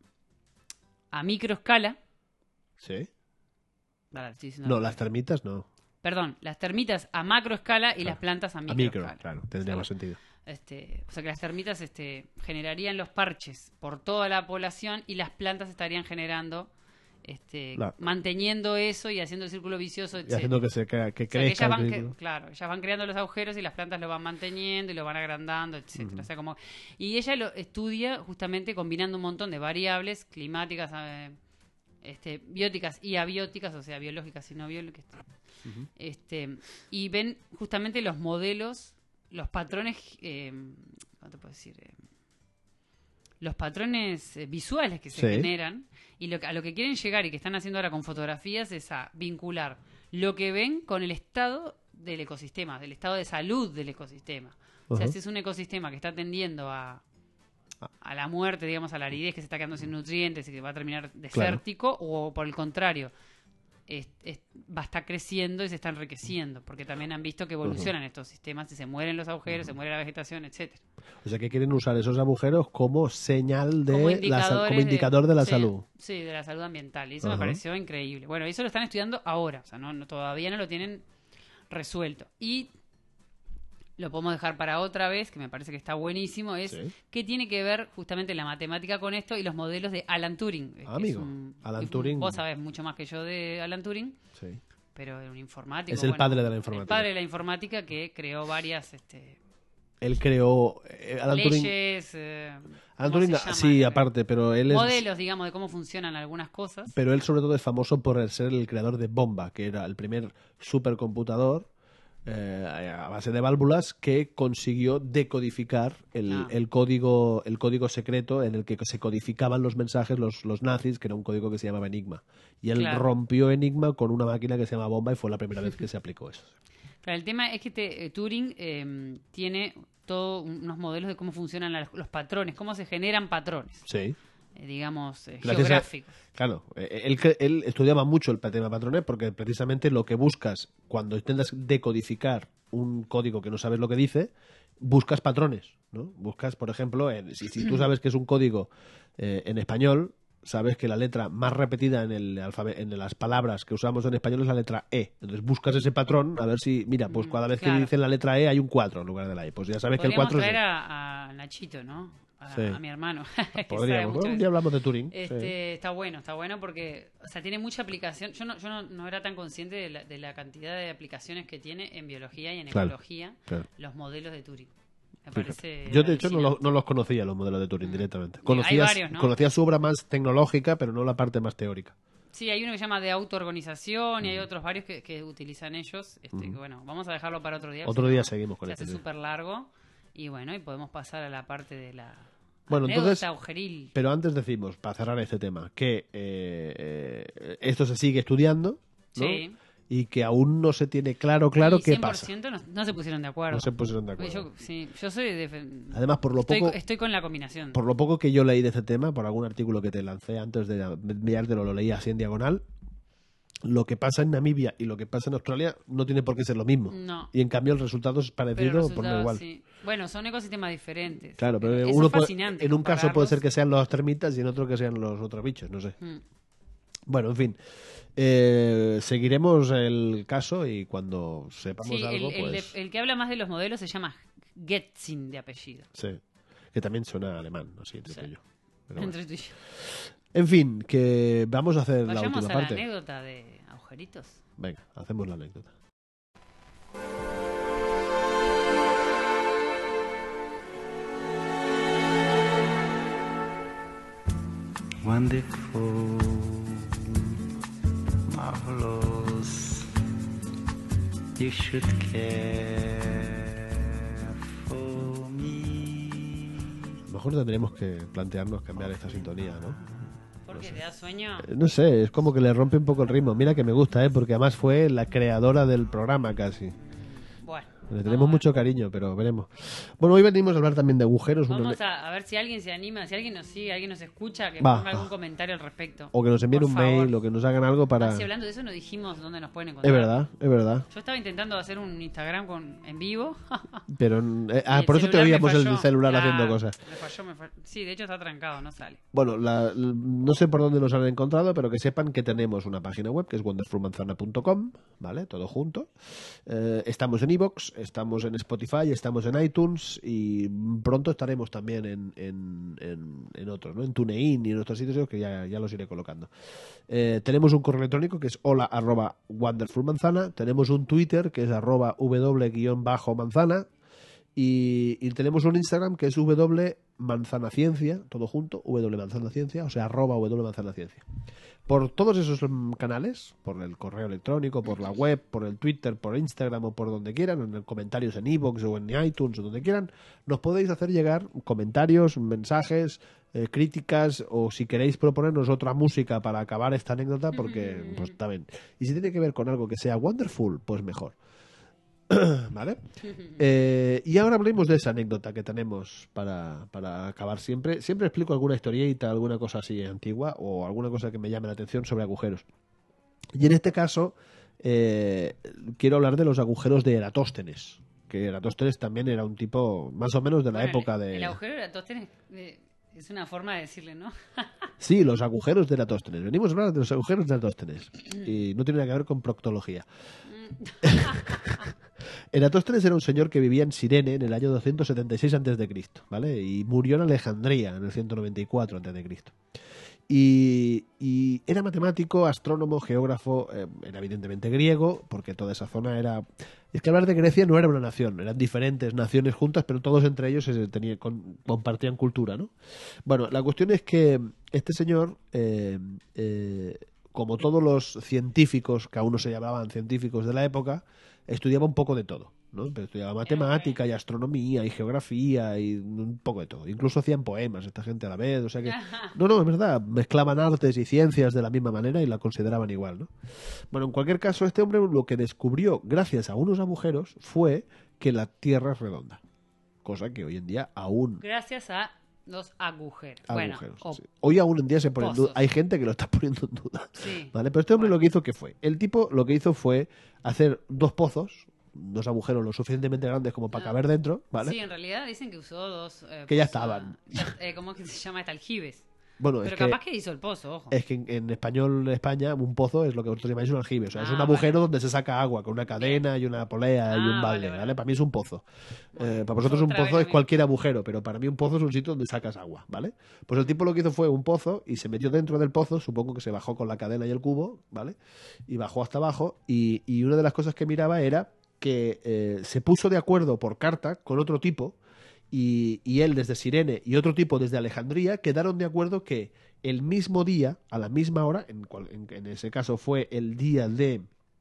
a microescala. Sí. Vale, estoy diciendo- No, las termitas no. Perdón, las termitas a macroescala y Claro. las plantas a A microescala. micro, claro. Tendría O sea, más sentido. Este, o sea que las termitas este, generarían los parches por toda la población y las plantas estarían generando, este, Claro. manteniendo eso y haciendo el círculo vicioso, Y etcétera. haciendo que, se, crea- que O sea, que crezca. ellas van, el cre- vínculo. claro, ellas van creando los agujeros y las plantas lo van manteniendo y lo van agrandando, etcétera. O sea, como, y ella lo estudia justamente combinando un montón de variables climáticas, eh, este, bióticas y abióticas, o sea, biológicas y no biológicas. Este, y ven justamente los modelos, los patrones, eh, ¿cómo te puedo decir? Eh, los patrones eh, visuales que se Sí. generan y lo que, a lo que quieren llegar y que están haciendo ahora con fotografías es a vincular lo que ven con el estado del ecosistema, del estado de salud del ecosistema. O sea, Ajá. si es un ecosistema que está tendiendo a, a la muerte, digamos, a la aridez, que se está quedando sin nutrientes y que va a terminar desértico, o por el contrario, es- es- va a estar creciendo y se está enriqueciendo, porque también han visto que evolucionan estos sistemas y se mueren los agujeros, se muere la vegetación, etcétera. O sea que quieren usar esos agujeros como señal de Como la sal- indicadores como indicador de, la sí, salud. Sí, de la salud ambiental. Y eso Ajá. me pareció increíble. Bueno, eso lo están estudiando ahora, o sea, no, no- todavía no lo tienen resuelto. Y lo podemos dejar para otra vez, que me parece que está buenísimo, es Sí. qué tiene que ver justamente la matemática con esto y los modelos de Alan Turing. que es Amigo, un- Alan un- Turing. Vos sabés mucho más que yo de Alan Turing, Sí. pero era un informático. Es el bueno, padre de la informática. El padre de la informática que creó varias este, Él creó eh, Alan Turing. leyes. eh, Alan ¿cómo se Turing, llaman? sí, aparte, pero él es Modelos, digamos, de cómo funcionan algunas cosas. pero él sobre todo es famoso por ser el creador de Bomba, que era el primer supercomputador eh, a base de válvulas que consiguió decodificar el, Ah. el código el código secreto en el que se codificaban los mensajes los, los nazis, que era un código que se llamaba Enigma. Y él Claro. rompió Enigma con una máquina que se llama Bomba y fue la primera vez que se aplicó eso. Pero el tema es que este, eh, Turing eh, tiene todos unos modelos de cómo funcionan la- los patrones, cómo se generan patrones, Sí. eh, digamos, eh, Gracias a- geográficos. Claro, eh, él, cre- él estudiaba mucho el tema de patrones porque precisamente lo que buscas cuando intentas decodificar un código que no sabes lo que dice, buscas patrones, ¿no? Buscas, por ejemplo, en- si, si tú sabes que es un código eh, en español, sabes que la letra más repetida en el alfabe- en las palabras que usamos en español es la letra E. Entonces buscas ese patrón a ver si, mira, pues Mm, cada vez que claro. dicen la letra E hay un cuatro en lugar de la E. Pues ya sabes que el Podríamos cuatro es traer E. a, a Nachito, ¿no? A, Sí. a mi hermano. que sabe Podríamos. mucho Bueno, de un día eso. hablamos de Turing. sí. Este, Está bueno, está bueno porque, o sea, tiene mucha aplicación. Yo no, yo no, no era tan consciente de la, de la cantidad de aplicaciones que tiene en biología y en Claro, ecología claro. los modelos de Turing. Me Fíjate. parece Yo, de hecho, no, lo- alucinante. no los conocía, los modelos de Turing, directamente. Hay Conocía, varios, ¿no? conocía su obra más tecnológica, pero no la parte más teórica. Sí, hay uno que se llama de autoorganización y hay Mm. otros varios que, que utilizan ellos. Este, que, bueno, vamos a dejarlo para otro día. Otro si día no, seguimos con se este hace tema. súper largo. Y bueno, y podemos pasar a la parte de la Bueno, anécdota entonces- agujeril. Pero antes decimos, para cerrar este tema, que eh, eh, esto se sigue estudiando, ¿no? Sí. Y que aún no se tiene claro, claro Y qué cien por pasa. ciento No, no se pusieron de acuerdo. No se pusieron de acuerdo. Yo, sí, yo soy de... Además, por lo estoy, poco... estoy con la combinación. Por lo poco que yo leí de este tema, por algún artículo que te lancé antes de enviártelo, lo leí así en diagonal, lo que pasa en Namibia y lo que pasa en Australia no tiene por qué ser lo mismo. No. Y en cambio el resultado es Pero parecido por resultados, no igual. sí. Bueno, son ecosistemas diferentes. Claro, pero Eso uno es puede- fascinante, en un caso puede ser compararlos. que sean los termitas y en otro que sean los otros bichos, no sé. Mm. Bueno, en fin. Eh, seguiremos el caso y cuando sepamos Sí, el, algo, el de- pues... el que habla más de los modelos se llama Getzin de apellido. Sí. Que también suena alemán, así entre Sí. tú y yo. Pero bueno. Entre tú y yo. En fin, que vamos a hacer la Vayamos última a la parte. anécdota de agujeritos. Venga, hacemos la anécdota. Wonderful, marvelous, you should care for me. A lo mejor tendremos que plantearnos cambiar esta sintonía, ¿no? ¿Por qué te da sueño? Eh, No sé, es como que le rompe un poco el ritmo. Mira que me gusta, ¿eh? Porque además fue la creadora del programa casi. Bueno. Le vamos tenemos a ver. mucho cariño, pero veremos. Bueno, hoy venimos a hablar también de agujeros. unos Vamos le- a, a ver si alguien se anima, si alguien nos sigue, alguien nos escucha, que Va, ponga algún va. comentario al respecto. O que nos envíen Por un favor. mail, o que nos hagan algo para... Ah, sí, hablando de eso, no dijimos dónde nos pueden Es encontrar. verdad, es verdad. Yo estaba intentando hacer un Instagram con en vivo. Pero eh, ah, Y por el eso te celular me oíamos el falló. celular Claro, haciendo cosas. Me falló, me falló. Sí, de hecho está trancado, no sale. Bueno, la- l- no sé por dónde nos han encontrado, pero que sepan que tenemos una página web que es wonderfulmanzana punto com, ¿vale? Todo junto. Eh, estamos en iVoox, estamos en Spotify, estamos en iTunes y pronto estaremos también en, en, en, en otros, ¿no? En TuneIn y en otros sitios que ya, ya los iré colocando. Eh, tenemos un correo electrónico que es hola arroba wonderfulmanzana. Tenemos un Twitter que es arroba w guión bajo manzana. Y, y tenemos un Instagram que es w manzanaciencia, todo junto, w manzanaciencia, o sea, arroba w manzanaciencia. Por todos esos mm, canales, por el correo electrónico, por la web, por el Twitter, por Instagram o por donde quieran, en comentarios en iVoox o en iTunes o donde quieran, nos podéis hacer llegar comentarios, mensajes, eh, críticas o si queréis proponernos otra música para acabar esta anécdota, porque pues está bien. Y si tiene que ver con algo que sea wonderful, pues mejor. ¿Vale? Eh, y ahora hablemos de esa anécdota que tenemos para, para acabar siempre. Siempre explico alguna historieta, alguna cosa así antigua o alguna cosa que me llame la atención sobre agujeros. Y en este caso, eh, quiero hablar de los agujeros de Eratóstenes, que Eratóstenes también era un tipo más o menos de la Bueno, época el, de... El agujero de Eratóstenes eh, es una forma de decirle, ¿no? Sí, los agujeros de Eratóstenes. Venimos a hablar de los agujeros de Eratóstenes. Y no tiene nada que ver con proctología. Eratóstenes era un señor que vivía en Cirene en el año doscientos setenta y seis antes de Cristo, ¿vale? Y murió en Alejandría en el ciento noventa y cuatro antes de Cristo. Y, y era matemático, astrónomo, geógrafo, eh, era evidentemente griego, porque toda esa zona era... Es que hablar de Grecia no era una nación, eran diferentes naciones juntas, pero todos entre ellos se tenía, con, compartían cultura, ¿no? Bueno, la cuestión es que este señor, eh, eh, como todos los científicos, que aún no se llamaban científicos de la época, estudiaba un poco de todo, ¿no? Pero estudiaba matemática y astronomía y geografía y un poco de todo. Incluso hacían poemas esta gente a la vez, o sea que... No, no, es verdad, mezclaban artes y ciencias de la misma manera y la consideraban igual, ¿no? Bueno, en cualquier caso, este hombre lo que descubrió gracias a unos agujeros fue que la Tierra es redonda. Cosa que hoy en día aún... Gracias a los agujeros. agujeros Bueno, o sí. Hoy aún en día se pone en duda. pozos. Hay gente que lo está poniendo en duda. Sí. ¿Vale? Pero este hombre Bueno. lo que hizo, ¿qué fue? El tipo lo que hizo fue hacer dos pozos, dos agujeros lo suficientemente grandes como para Ah. caber dentro, ¿vale? Sí, en realidad dicen que usó dos... eh, Que ya pozos, estaban. eh, ¿Cómo es que se llama? Este aljibes. Bueno, Pero es que, capaz que hizo el pozo, ojo. es que en, en español, en España, un pozo es lo que vosotros llamáis un aljibe. O sea, es Ah, un agujero vale. donde se saca agua con una cadena y una polea y Ah, un balde, vale, ¿vale? vale. Para mí es un pozo. Bueno, Eh, para vosotros un otra vez pozo lo es mismo. cualquier agujero, pero para mí un pozo es un sitio donde sacas agua, ¿vale? Pues el tipo lo que hizo fue un pozo y se metió dentro del pozo, supongo que se bajó con la cadena y el cubo, ¿vale? Y bajó hasta abajo y, y una de las cosas que miraba era que eh, se puso de acuerdo por carta con otro tipo y, y él desde Cirene y otro tipo desde Alejandría quedaron de acuerdo que el mismo día, a la misma hora, en, cual, en, en ese caso fue el día de...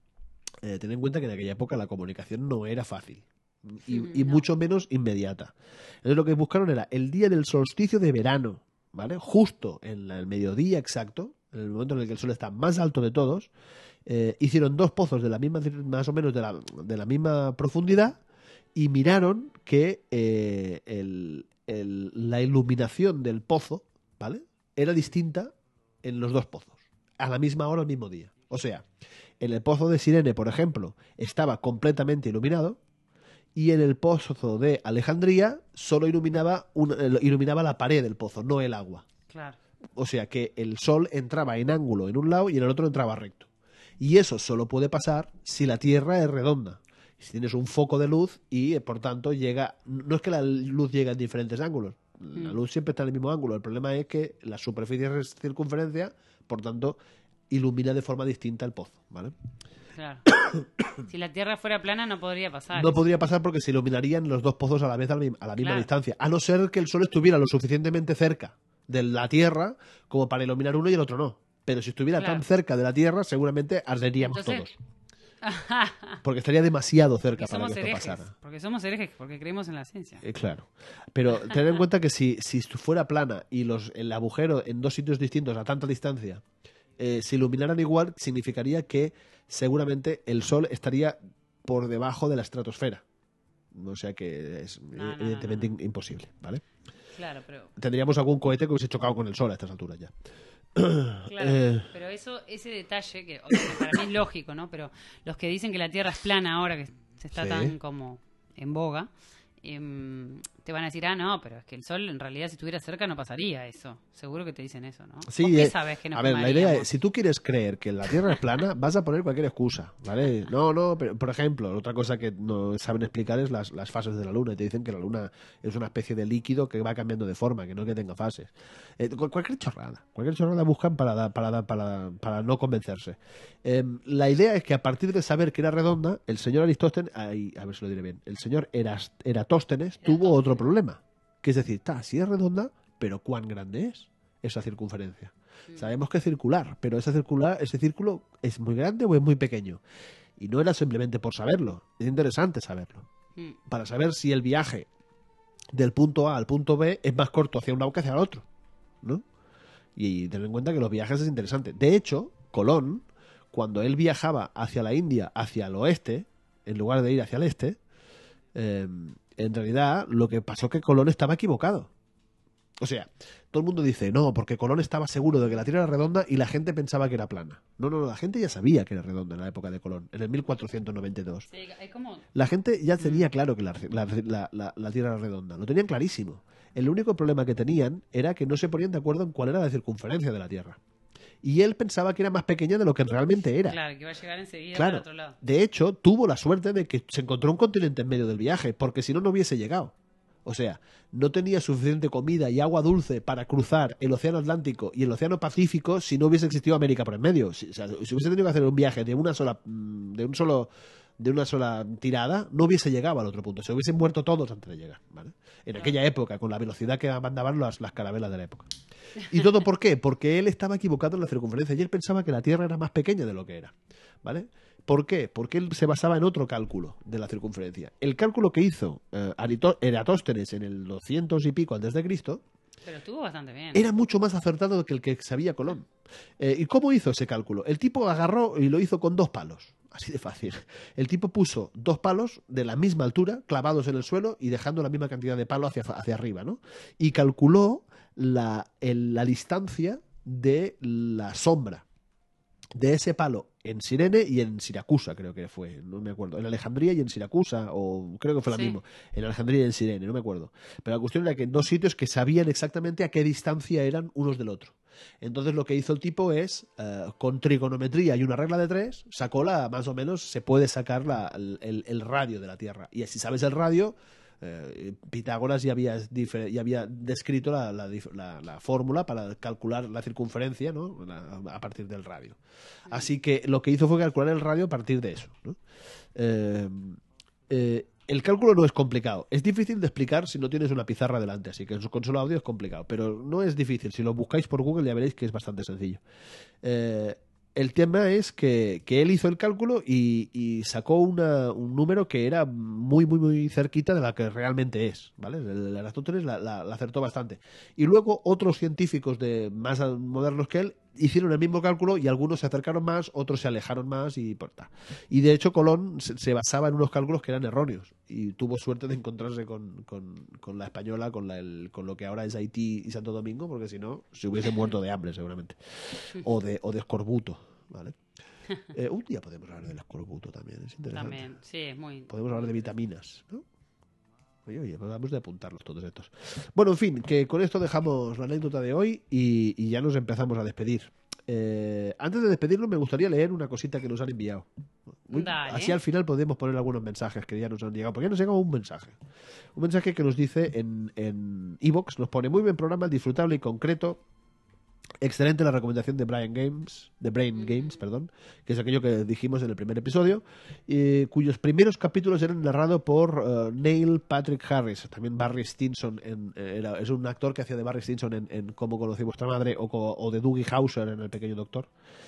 Eh, ten en cuenta que en aquella época la comunicación no era fácil y, Mm, y no. mucho menos inmediata. Entonces lo que buscaron era el día del solsticio de verano, ¿vale? Justo en la- el mediodía exacto, en el momento en el que el sol está más alto de todos, eh, hicieron dos pozos de la misma, más o menos de la, de la misma profundidad y miraron que eh, el- el- la iluminación del pozo, ¿vale? Era distinta en los dos pozos, a la misma hora, al mismo día. O sea, en el pozo de Cirene, por ejemplo, estaba completamente iluminado y en el pozo de Alejandría solo iluminaba, una- eh, iluminaba la pared del pozo, no el agua. Claro. O sea que el sol entraba en ángulo en un lado y en el otro entraba recto. Y eso solo puede pasar si la Tierra es redonda. Si tienes un foco de luz y, eh, por tanto, llega... No es que la luz llegue en diferentes ángulos. La Mm. luz siempre está en el mismo ángulo. El problema es que la superficie es circunferencia, por tanto, ilumina de forma distinta el pozo, ¿vale? Claro. Si la Tierra fuera plana no podría pasar. No eso. podría pasar porque se iluminarían los dos pozos a la vez a la, mi- a la misma Claro. distancia, a no ser que el sol estuviera lo suficientemente cerca de la Tierra como para iluminar uno y el otro no. Pero si estuviera Claro. tan cerca de la Tierra, seguramente arderíamos Entonces- todos. Porque estaría demasiado cerca Porque para somos que esto herejes. pasara. Porque somos herejes, porque creemos en la ciencia. Eh, claro. Pero ten en cuenta que si, si estu- fuera plana y los, el agujero en dos sitios distintos a tanta distancia eh, se iluminaran igual, significaría que seguramente el Sol estaría por debajo de la estratosfera. O sea que es No, no, no, evidentemente no, no. in- imposible, ¿vale? Claro, pero... Tendríamos algún cohete que hubiese chocado con el Sol a estas alturas ya. Claro, Eh. pero eso, ese detalle, que o sea, para mí es lógico, ¿no? Pero los que dicen que la Tierra es plana ahora, que se está Sí. tan como en boga, em, te van a decir, ah, no, pero es que el Sol en realidad si estuviera cerca no pasaría eso. Seguro que te dicen eso, ¿no? Sí, ¿Vos qué eh, sabes que nos a ver, la idea quemaríamos? es, si tú quieres creer que la Tierra es plana, vas a poner cualquier excusa, ¿vale? No, no, pero, por ejemplo, otra cosa que no saben explicar es las, las fases de la Luna. Y te dicen que la Luna es una especie de líquido que va cambiando de forma, que no que tenga fases. Eh, cu- cualquier chorrada, cualquier chorrada buscan para, da- para, da- para, para no convencerse. Eh, la idea es que a partir de saber que era redonda, el señor Aristóteles, ay, a ver si lo diré bien, el señor Eras- Eratóstenes tuvo otro problema. Que es decir, está, sí es redonda, pero ¿cuán grande es esa circunferencia? Sabemos que es circular, pero esa circular, ese círculo es muy grande o es muy pequeño. Y no era simplemente por saberlo, es interesante saberlo. Mm, Para saber si el viaje del punto A al punto B es más corto hacia un lado que hacia el otro, ¿no? Y tener en cuenta que los viajes es interesante. De hecho, Colón, cuando él viajaba hacia la India, hacia el oeste, en lugar de ir hacia el este, eh, en realidad lo que pasó es que Colón estaba equivocado. O sea, todo el mundo dice, no, porque Colón estaba seguro de que la Tierra era redonda y la gente pensaba que era plana. No, no, no, la gente ya sabía que era redonda en la época de Colón, en el mil cuatrocientos noventa y dos. Sí, es como... La gente ya tenía claro que la, la, la, la, la Tierra era redonda, lo tenían clarísimo. El único problema que tenían era que no se ponían de acuerdo en cuál era la circunferencia de la Tierra. Y él pensaba que era más pequeña de lo que realmente era. Claro, que iba a llegar enseguida Claro. para otro lado. De hecho, tuvo la suerte de que se encontró un continente en medio del viaje, porque si no, no hubiese llegado. O sea, no tenía suficiente comida y agua dulce para cruzar el Océano Atlántico y el Océano Pacífico si no hubiese existido América por en medio. Si, o sea, si hubiese tenido que hacer un viaje de una sola, de un solo, de una sola tirada, no hubiese llegado al otro punto. Se hubiesen muerto todos antes de llegar, ¿vale? En aquella época, con la velocidad que mandaban las, las carabelas de la época. ¿Y todo por qué? Porque él estaba equivocado en la circunferencia y él pensaba que la Tierra era más pequeña de lo que era, ¿vale? ¿Por qué? Porque él se basaba en otro cálculo de la circunferencia. El cálculo que hizo eh, Eratóstenes en el doscientos y pico antes de Cristo Pero estuvo bastante bien. era mucho más acertado que el que sabía Colón. Eh, ¿Y cómo hizo ese cálculo? El tipo agarró y lo hizo con dos palos. Así de fácil. El tipo puso dos palos de la misma altura, clavados en el suelo y dejando la misma cantidad de palo hacia, hacia arriba, ¿no? Y calculó la, el- la distancia de la sombra de ese palo en Cirene y en Siracusa, creo que fue, no me acuerdo, en Alejandría y en Siracusa, o creo que fue lo Sí. mismo, en Alejandría y en Cirene, no me acuerdo. Pero la cuestión era que en dos sitios que sabían exactamente a qué distancia eran unos del otro. Entonces lo que hizo el tipo es, eh, con trigonometría y una regla de tres, sacó la, más o menos, se puede sacar la, el, el- el radio de la Tierra. Y si sabes el radio, eh, Pitágoras ya había, difer- ya había descrito la, la dif- la- la fórmula para calcular la circunferencia, ¿no? La- a partir del radio. Así que lo que hizo fue calcular el radio a partir de eso, ¿no? Eh, eh, el cálculo no es complicado. Es difícil de explicar si no tienes una pizarra delante, así que con solo audio es complicado. Pero no es difícil. Si lo buscáis por Google ya veréis que es bastante sencillo. Eh, el tema es que, que él hizo el cálculo y, y sacó una- un número que era muy, muy, muy cerquita de la que realmente es, ¿vale? El, el Aristóteles la, la- la acertó bastante. Y luego otros científicos de más modernos que él hicieron el mismo cálculo y algunos se acercaron más, otros se alejaron más y pues, ta. Y de hecho Colón se, se basaba en unos cálculos que eran erróneos y tuvo suerte de encontrarse con, con- con la española, con, la, el- con lo que ahora es Haití y Santo Domingo, porque si no se hubiese muerto de hambre seguramente. O de, o de escorbuto, ¿vale? Eh, un día podemos hablar del escorbuto también, es interesante. También, sí, es muy... Podemos hablar de vitaminas, ¿no? Oye, oye, pues vamos a apuntarlos todos estos. Bueno, en fin, que con esto dejamos la anécdota de hoy y, y ya nos empezamos a despedir. Eh, antes de despedirnos me gustaría leer una cosita que nos han enviado. Muy- Dale. así al final podemos poner algunos mensajes que ya nos han llegado. Porque ya nos llega un mensaje. Un mensaje que nos dice en en iVoox, nos pone muy buen programa, disfrutable y concreto. Excelente la recomendación de Brian Games, de Brain Games, perdón, que es aquello que dijimos en el primer episodio, eh, cuyos primeros capítulos eran narrados por eh, Neil Patrick Harris, también Barry Stinson, en, eh, era- es un actor que hacía de Barry Stinson en, en Cómo conocí a vuestra madre o, co- o de Dougie Hauser en El pequeño doctor.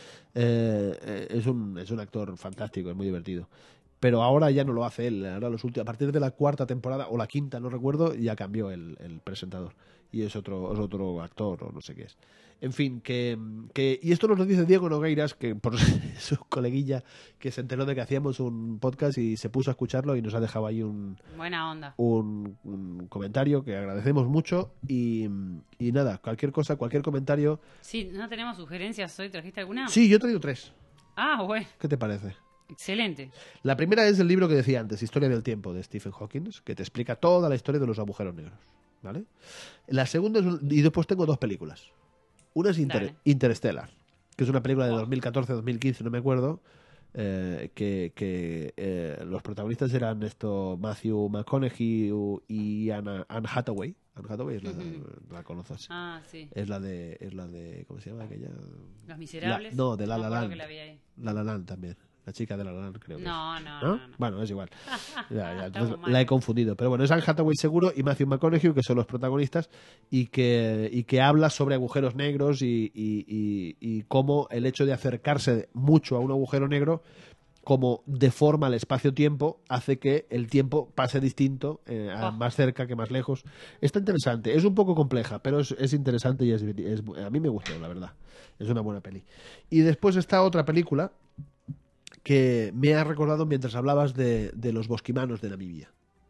Eh, eh, es, un, es un actor fantástico, es muy divertido. Pero ahora ya no lo hace él. Ahora los últimos, a partir de la cuarta temporada o la quinta, no recuerdo, ya cambió el, el presentador. Y es otro, es otro actor o no sé qué es. En fin, que, que y esto nos lo dice Diego Nogueiras, que por su coleguilla, que se enteró de que hacíamos un podcast y se puso a escucharlo y nos ha dejado ahí un, Buena onda. un, un comentario que agradecemos mucho. Y, y nada, cualquier cosa, cualquier comentario. Sí, ¿no tenemos sugerencias hoy? ¿Trajiste alguna? Sí, yo he traído tres. Ah, bueno, ¿Qué te parece? excelente. La primera es el libro que decía antes, Historia del Tiempo, de Stephen Hawking, que te explica toda la historia de los agujeros negros. ¿Vale? La segunda es, un- y después tengo dos películas. Una es Inter- Dale. Interstellar, que es una película de dos mil catorce dos mil quince, no me acuerdo, eh, que, que eh, los protagonistas eran esto Matthew McConaughey y Anna, Anne Hathaway. Anne Hathaway es la, la conoces. Ah, sí. Es la de, es la de, ¿cómo se llama aquella? Los Miserables. La- no, de La Me La acuerdo Land. que la vi ahí. La La Land también. La chica de La La Land, creo que No, es. no, ¿No? no, no. Bueno, es igual. Ya, ya, Estamos entonces mal. la he confundido. Pero bueno, es Anne Hathaway seguro y Matthew McConaughey, que son los protagonistas, y que, y que habla sobre agujeros negros y, y, y, y cómo el hecho de acercarse mucho a un agujero negro, como deforma el espacio-tiempo, hace que el tiempo pase distinto, eh, a- Oh. más cerca que más lejos. Está interesante. Es un poco compleja, pero es, es interesante y es, es- a mí me gustó, la verdad. Es una buena peli. Y después está otra película que me ha recordado mientras hablabas de, de los bosquimanos de Namibia.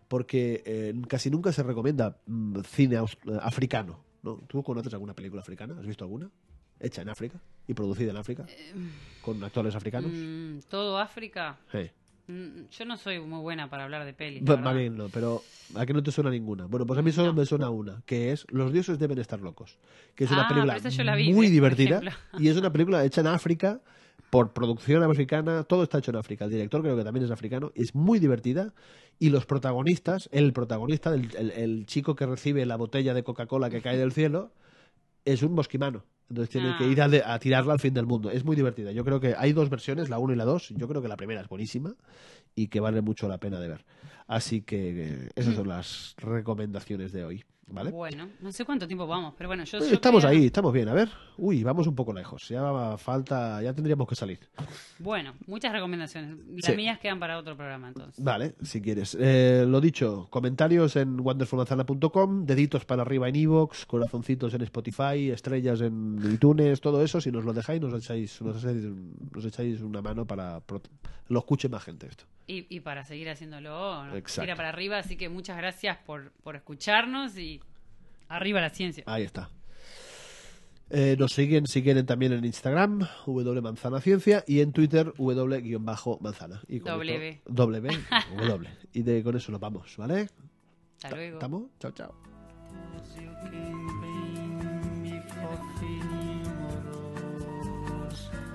porque eh, casi nunca se recomienda mm, cine aus- eh, africano, ¿no? ¿Tú conoces alguna película africana? ¿Has visto alguna? Hecha en África y producida en África, con actores africanos. Mm, todo África. Sí. Mm, Yo no soy muy buena para hablar de pelis. la Pues, verdad. más bien no, pero ¿a qué no te suena ninguna? Bueno, pues a mí solo No. me suena una, que es Los dioses deben estar locos, que es una Ah, película pero esa yo la vi, muy por divertida ejemplo. y es una película hecha en África por producción africana, todo está hecho en África. El director creo que también es africano, es muy divertida y los protagonistas, el protagonista, el, el- el chico que recibe la botella de Coca-Cola que cae del cielo, es un bosquimano. Entonces tiene Ah. que ir a, de- a tirarla al fin del mundo. Es muy divertida. Yo creo que hay dos versiones, la uno y la dos. Yo creo que la primera es buenísima y que vale mucho la pena de ver. Así que eh, esas son las recomendaciones de hoy. ¿Vale? Bueno, no sé cuánto tiempo vamos, pero bueno, yo, Eh, yo estamos quería- ahí, estamos bien. A ver. Uy, vamos un poco lejos. Ya falta, ya tendríamos que salir. Bueno, muchas recomendaciones. Las Sí. mías quedan para otro programa, entonces. Vale, si quieres. Eh, lo dicho, comentarios en wonderful manzana punto com, deditos para arriba en iVoox, corazoncitos en Spotify, estrellas en iTunes, todo eso. Si nos lo dejáis, nos echáis, nos echáis, nos echáis una mano para pro- lo escuche más gente esto. Y, y para seguir haciéndolo, ¿no? Exacto. Tira para arriba. Así que muchas gracias por, por escucharnos y arriba la ciencia. Ahí está. Eh, nos siguen, si quieren, también en Instagram, W Manzana Ciencia, y en Twitter, W-Manzana. Y con W. esto- W. W. Y de, con eso nos vamos, ¿vale? Hasta luego. ¿Estamos? Chao, chao. You can bring me coffee, moros.